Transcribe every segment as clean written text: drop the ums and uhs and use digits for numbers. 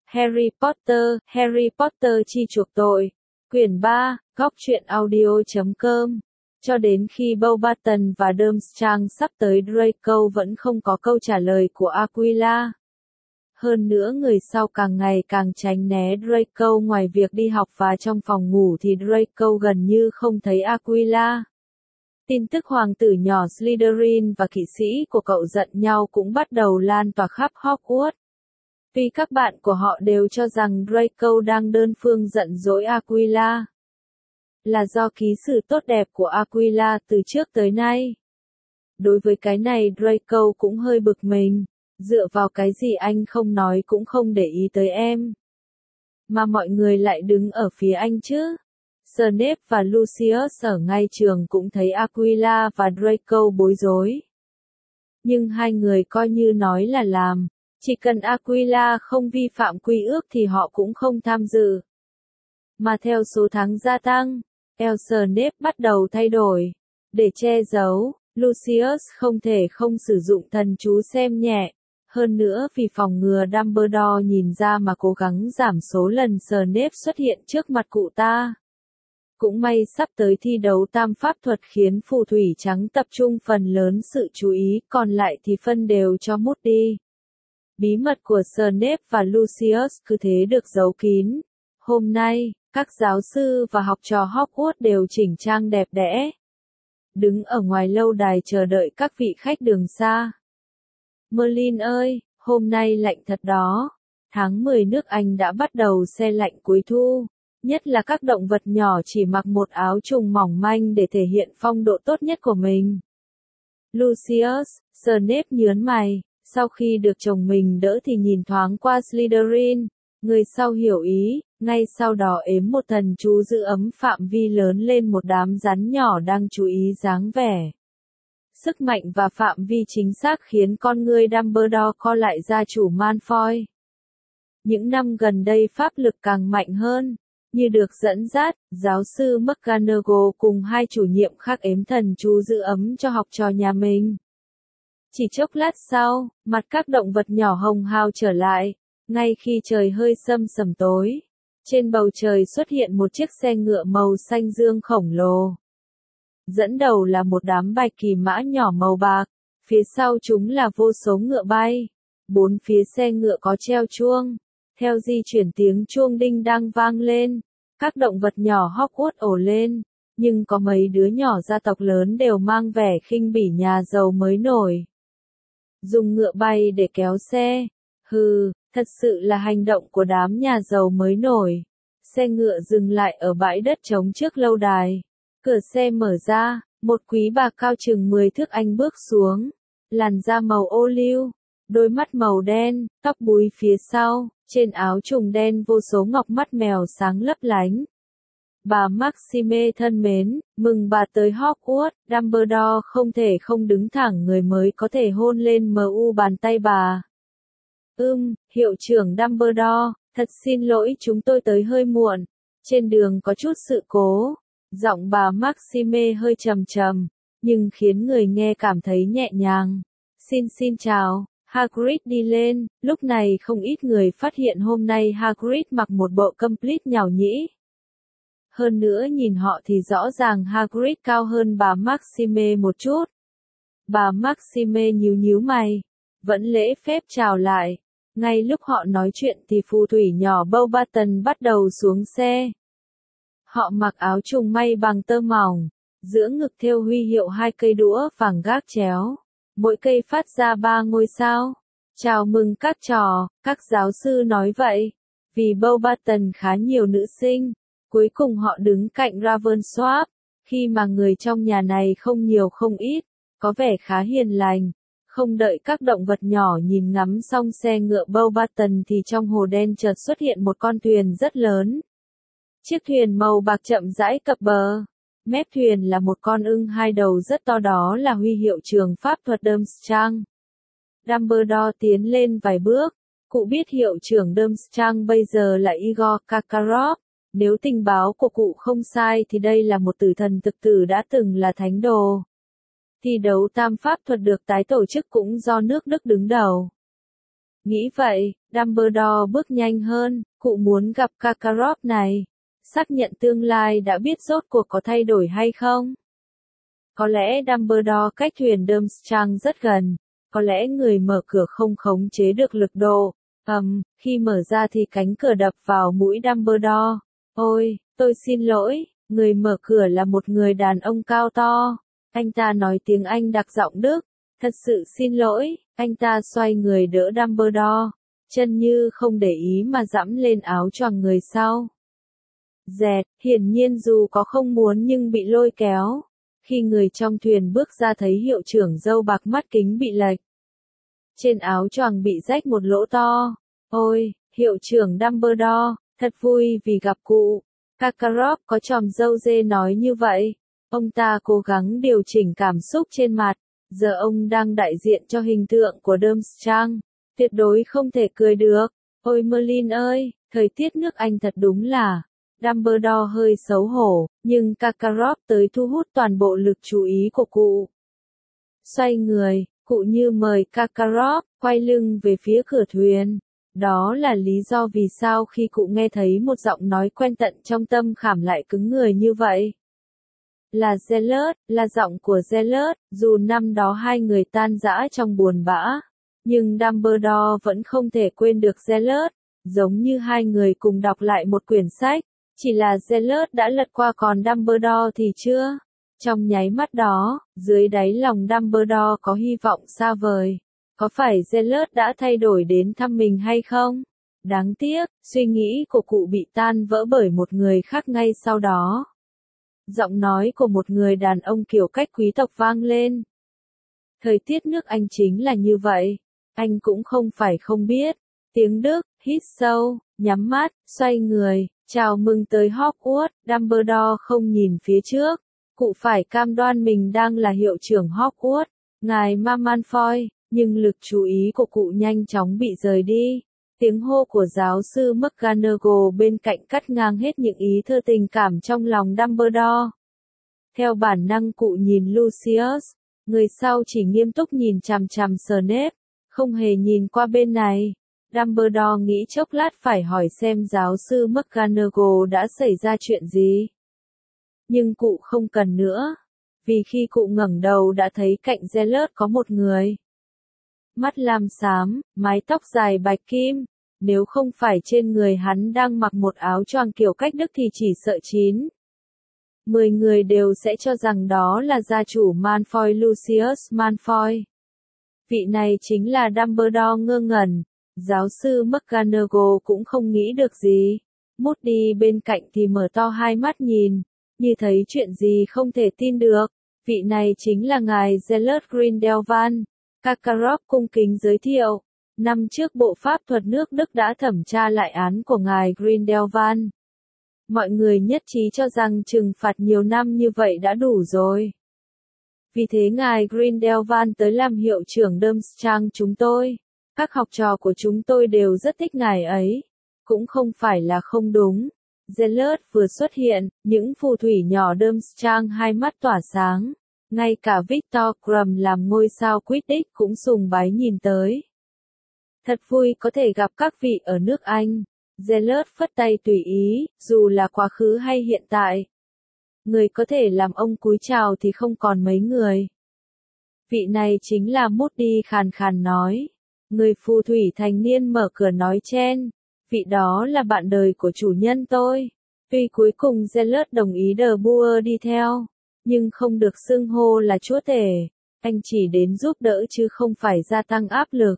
Harry Potter chi chuộc tội. Quyển 3, góc truyện audio.com. Cho đến khi Beauxbaton và Durmstrang sắp tới Draco vẫn không có câu trả lời của Aquila. Hơn nữa người sau càng ngày càng tránh né Draco, ngoài việc đi học và trong phòng ngủ thì Draco gần như không thấy Aquila. Tin tức hoàng tử nhỏ Slytherin và kỵ sĩ của cậu giận nhau cũng bắt đầu lan tỏa khắp Hogwarts. Tuy các bạn của họ đều cho rằng Draco đang đơn phương giận dỗi Aquila, là do ký xử tốt đẹp của Aquila từ trước tới nay. Đối với cái này Draco cũng hơi bực mình, dựa vào cái gì anh không nói cũng không để ý tới em, mà mọi người lại đứng ở phía anh chứ. Snape và Lucius ở ngay trường cũng thấy Aquila và Draco bối rối. Nhưng hai người coi như nói là làm, chỉ cần Aquila không vi phạm quy ước thì họ cũng không tham dự. Mà theo số tháng gia tăng, Snape bắt đầu thay đổi. Để che giấu, Lucius không thể không sử dụng thần chú xem nhẹ. Hơn nữa vì phòng ngừa Dumbledore nhìn ra mà cố gắng giảm số lần Snape xuất hiện trước mặt cụ ta. Cũng may sắp tới thi đấu tam pháp thuật khiến phù thủy trắng tập trung phần lớn sự chú ý, còn lại thì phân đều cho Moody. Bí mật của Snape và Lucius cứ thế được giấu kín. Hôm nay, các giáo sư và học trò Hogwarts đều chỉnh trang đẹp đẽ, đứng ở ngoài lâu đài chờ đợi các vị khách đường xa. Merlin ơi, hôm nay lạnh thật đó. Tháng 10 nước Anh đã bắt đầu se lạnh cuối thu. Nhất là các động vật nhỏ chỉ mặc một áo trùng mỏng manh để thể hiện phong độ tốt nhất của mình. Lucius, Snape nhớn mày, sau khi được chồng mình đỡ thì nhìn thoáng qua Slytherin. Người sau hiểu ý, ngay sau đó ếm một thần chú giữ ấm phạm vi lớn lên một đám rắn nhỏ đang chú ý dáng vẻ. Sức mạnh và phạm vi chính xác khiến con ngươi Dumbledore co lại gia chủ Malfoy. Những năm gần đây pháp lực càng mạnh hơn. Như được dẫn dắt, giáo sư McGonagall cùng hai chủ nhiệm khác ếm thần chú giữ ấm cho học trò nhà mình. Chỉ chốc lát sau, mặt các động vật nhỏ hồng hào trở lại, ngay khi trời hơi sầm tối. Trên bầu trời xuất hiện một chiếc xe ngựa màu xanh dương khổng lồ. Dẫn đầu là một đám bạch kỳ mã nhỏ màu bạc, phía sau chúng là vô số ngựa bay. Bốn phía xe ngựa có treo chuông. Theo di chuyển tiếng chuông đinh đang vang lên, các động vật nhỏ Hogwarts ồ lên, nhưng có mấy đứa nhỏ gia tộc lớn đều mang vẻ khinh bỉ nhà giàu mới nổi. Dùng ngựa bay để kéo xe. Hừ, thật sự là hành động của đám nhà giàu mới nổi. Xe ngựa dừng lại ở bãi đất trống trước lâu đài. Cửa xe mở ra, một quý bà cao chừng 10 thước Anh bước xuống. Làn da màu ô liu, đôi mắt màu đen, tóc búi phía sau, trên áo trùng đen vô số ngọc mắt mèo sáng lấp lánh. Bà Maxime thân mến, mừng bà tới Hogwarts. Dumbledore không thể không đứng thẳng người mới có thể hôn lên bàn tay bà. Hiệu trưởng Dumbledore, thật xin lỗi chúng tôi tới hơi muộn. Trên đường có chút sự cố. Giọng bà Maxime hơi trầm, nhưng khiến người nghe cảm thấy nhẹ nhàng. Xin chào. Hagrid đi lên, lúc này không ít người phát hiện hôm nay Hagrid mặc một bộ complete nhàu nhĩ. Hơn nữa nhìn họ thì rõ ràng Hagrid cao hơn bà Maxime một chút. Bà Maxime nhíu mày, vẫn lễ phép chào lại. Ngay lúc họ nói chuyện thì phù thủy nhỏ Beauxbaton bắt đầu xuống xe. Họ mặc áo trùng may bằng tơ mỏng, giữa ngực thêu huy hiệu 2 cây đũa vàng gác chéo. Mỗi cây phát ra 3 ngôi sao. Chào mừng các trò, các giáo sư nói vậy. Vì Beauxbaton khá nhiều nữ sinh, cuối cùng họ đứng cạnh Ravensworth. Khi mà người trong nhà này không nhiều không ít, có vẻ khá hiền lành. Không đợi các động vật nhỏ nhìn ngắm xong xe ngựa Beauxbaton thì trong hồ đen chợt xuất hiện một con thuyền rất lớn. Chiếc thuyền màu bạc chậm rãi cập bờ. Mép thuyền là một con ưng 2 đầu rất to, đó là huy hiệu trường pháp thuật Durmstrang. Dumbledore tiến lên vài bước. Cụ biết hiệu trưởng Durmstrang bây giờ là Igor Karkaroff. Nếu tình báo của cụ không sai thì đây là một tử thần thực tử đã từng là thánh đồ. Thi đấu tam pháp thuật được tái tổ chức cũng do nước Đức đứng đầu. Nghĩ vậy, Dumbledore bước nhanh hơn, cụ muốn gặp Karkaroff này. Xác nhận tương lai đã biết rốt cuộc có thay đổi hay không. Có lẽ Dumbledore cách thuyền Durmstrang rất gần. Có lẽ người mở cửa không khống chế được lực độ. Khi mở ra thì cánh cửa đập vào mũi Dumbledore. Ôi, tôi xin lỗi, người mở cửa là một người đàn ông cao to. Anh ta nói tiếng Anh đặc giọng Đức. Thật sự xin lỗi, anh ta xoay người đỡ Dumbledore. Chân như không để ý mà dẫm lên áo choàng người sau. Dẹt, hiển nhiên dù có không muốn nhưng bị lôi kéo. Khi người trong thuyền bước ra thấy hiệu trưởng râu bạc mắt kính bị lệch. Trên áo choàng bị rách một lỗ to. Ôi, hiệu trưởng Dumbledore, thật vui vì gặp cụ. Karkaroff có chòm râu dê nói như vậy. Ông ta cố gắng điều chỉnh cảm xúc trên mặt. Giờ ông đang đại diện cho hình tượng của Durmstrang. Tuyệt đối không thể cười được. Ôi Merlin ơi, thời tiết nước Anh thật đúng là. Dumbledore hơi xấu hổ, nhưng Karkaroff tới thu hút toàn bộ lực chú ý của cụ. Xoay người, cụ như mời Karkaroff, quay lưng về phía cửa thuyền. Đó là lý do vì sao khi cụ nghe thấy một giọng nói quen tận trong tâm khảm lại cứng người như vậy. Là Gellert, là giọng của Gellert, dù năm đó hai người tan rã trong buồn bã. Nhưng Dumbledore vẫn không thể quên được Gellert, giống như hai người cùng đọc lại một quyển sách. Chỉ là Gellert đã lật qua còn Dumbledore thì chưa. Trong nháy mắt đó, dưới đáy lòng Dumbledore có hy vọng xa vời. Có phải Gellert đã thay đổi đến thăm mình hay không? Đáng tiếc, suy nghĩ của cụ bị tan vỡ bởi một người khác ngay sau đó. Giọng nói của một người đàn ông kiểu cách quý tộc vang lên. Thời tiết nước Anh chính là như vậy. Anh cũng không phải không biết. Tiếng Đức, hít sâu, nhắm mắt, xoay người. Chào mừng tới Hogwarts, Dumbledore không nhìn phía trước. Cụ phải cam đoan mình đang là hiệu trưởng Hogwarts, ngài Malfoy, nhưng lực chú ý của cụ nhanh chóng bị rời đi. Tiếng hô của giáo sư McGonagall bên cạnh cắt ngang hết những ý thơ tình cảm trong lòng Dumbledore. Theo bản năng cụ nhìn Lucius, người sau chỉ nghiêm túc nhìn chằm chằm Snape, không hề nhìn qua bên này. Dumbledore nghĩ chốc lát phải hỏi xem giáo sư McGonagall đã xảy ra chuyện gì. Nhưng cụ không cần nữa, vì khi cụ ngẩng đầu đã thấy cạnh Gellert có một người. Mắt lam xám, mái tóc dài bạch kim, nếu không phải trên người hắn đang mặc một áo choàng kiểu cách Đức thì chỉ sợ 10 người đều sẽ cho rằng đó là gia chủ Malfoy Lucius Malfoy. Vị này chính là Dumbledore ngơ ngẩn. Giáo sư McGonagall cũng không nghĩ được gì. Moody bên cạnh thì mở to hai mắt nhìn, như thấy chuyện gì không thể tin được. Vị này chính là ngài Gellert Grindelwald. Karkaroff cung kính giới thiệu. Năm trước Bộ Pháp thuật nước Đức đã thẩm tra lại án của ngài Grindelwald. Mọi người nhất trí cho rằng trừng phạt nhiều năm như vậy đã đủ rồi. Vì thế ngài Grindelwald tới làm hiệu trưởng Durmstrang chúng tôi. Các học trò của chúng tôi đều rất thích ngài ấy. Cũng không phải là không đúng. Gellert vừa xuất hiện, những phù thủy nhỏ Durmstrang hai mắt tỏa sáng. Ngay cả Victor Krum làm ngôi sao Quidditch cũng sùng bái nhìn tới. Thật vui có thể gặp các vị ở nước Anh. Gellert phất tay tùy ý, dù là quá khứ hay hiện tại. Người có thể làm ông cúi chào thì không còn mấy người. Vị này chính là Moody khàn khàn nói. Người phù thủy thành niên mở cửa nói chen. Vị đó là bạn đời của chủ nhân tôi. Tuy cuối cùng Gellert đồng ý Dumbledore đi theo, nhưng không được xưng hô là chúa tể. Anh chỉ đến giúp đỡ chứ không phải gia tăng áp lực.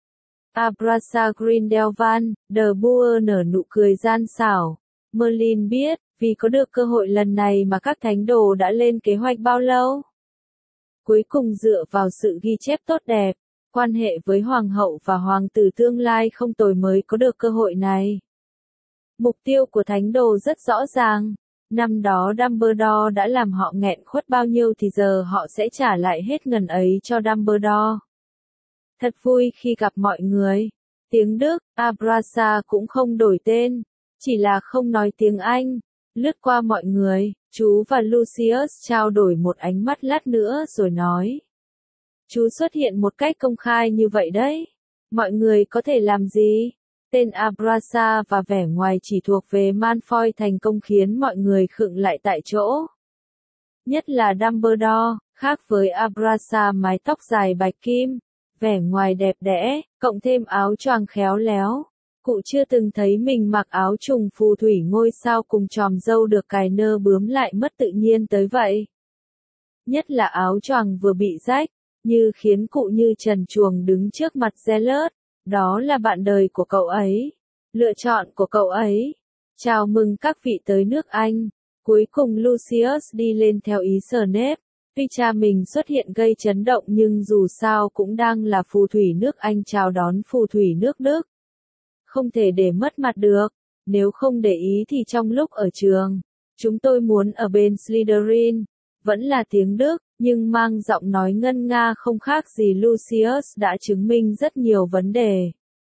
Abrasa Grindelwald, Dumbledore nở nụ cười gian xảo. Merlin biết, vì có được cơ hội lần này mà các thánh đồ đã lên kế hoạch bao lâu. Cuối cùng dựa vào sự ghi chép tốt đẹp, quan hệ với hoàng hậu và hoàng tử tương lai không tồi mới có được cơ hội này. Mục tiêu của thánh đồ rất rõ ràng. Năm đó Dumbledore đã làm họ nghẹn khuất bao nhiêu thì giờ họ sẽ trả lại hết ngần ấy cho Dumbledore. Thật vui khi gặp mọi người. Tiếng Đức, Abrasa cũng không đổi tên, chỉ là không nói tiếng Anh. Lướt qua mọi người, chú và Lucius trao đổi một ánh mắt lát nữa rồi nói. Chú xuất hiện một cách công khai như vậy đấy. Mọi người có thể làm gì? Tên Abrasa và vẻ ngoài chỉ thuộc về Malfoy thành công khiến mọi người khựng lại tại chỗ. Nhất là Dumbledore, khác với Abrasa mái tóc dài bạch kim, vẻ ngoài đẹp đẽ, cộng thêm áo choàng khéo léo. Cụ chưa từng thấy mình mặc áo trùng phù thủy ngôi sao cùng chòm râu được cài nơ bướm lại mất tự nhiên tới vậy. Nhất là áo choàng vừa bị rách, như khiến cụ như trần truồng đứng trước mặt Zealot. Đó là bạn đời của cậu ấy. Lựa chọn của cậu ấy. Chào mừng các vị tới nước Anh. Cuối cùng Lucius đi lên theo ý Snape. Tuy cha mình xuất hiện gây chấn động nhưng dù sao cũng đang là phù thủy nước Anh chào đón phù thủy nước Đức. Không thể để mất mặt được. Nếu không để ý thì trong lúc ở trường, chúng tôi muốn ở bên Slytherin. Vẫn là tiếng Đức, nhưng mang giọng nói ngân nga không khác gì Lucius đã chứng minh rất nhiều vấn đề.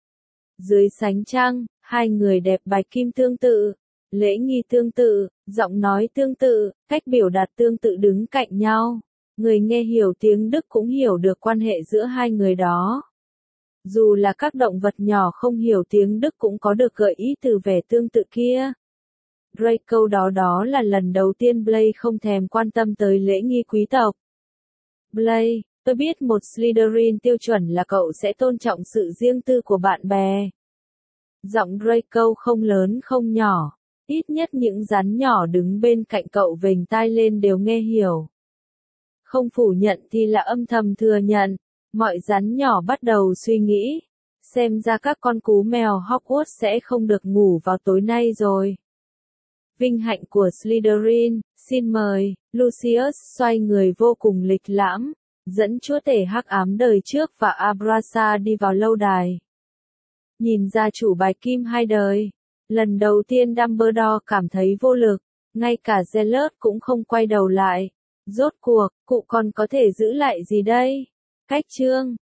Dưới sánh trăng, hai người đẹp bạch kim tương tự, lễ nghi tương tự, giọng nói tương tự, cách biểu đạt tương tự đứng cạnh nhau. Người nghe hiểu tiếng Đức cũng hiểu được quan hệ giữa hai người đó. Dù là các động vật nhỏ không hiểu tiếng Đức cũng có được gợi ý từ vẻ tương tự kia. Draco đó là lần đầu tiên Blaise không thèm quan tâm tới lễ nghi quý tộc. Blaise, tôi biết một Slytherin tiêu chuẩn là cậu sẽ tôn trọng sự riêng tư của bạn bè. Giọng Draco không lớn không nhỏ, ít nhất những rắn nhỏ đứng bên cạnh cậu vểnh tai lên đều nghe hiểu. Không phủ nhận thì là âm thầm thừa nhận, mọi rắn nhỏ bắt đầu suy nghĩ. Xem ra các con cú mèo Hogwarts sẽ không được ngủ vào tối nay rồi. Vinh hạnh của Slytherin, xin mời, Lucius xoay người vô cùng lịch lãm, dẫn chúa tể hắc ám đời trước và Abrasa đi vào lâu đài. Nhìn gia chủ bạch kim hai đời, lần đầu tiên Dumbledore cảm thấy vô lực, ngay cả Zealot cũng không quay đầu lại. Rốt cuộc, cụ còn có thể giữ lại gì đây? Cách chương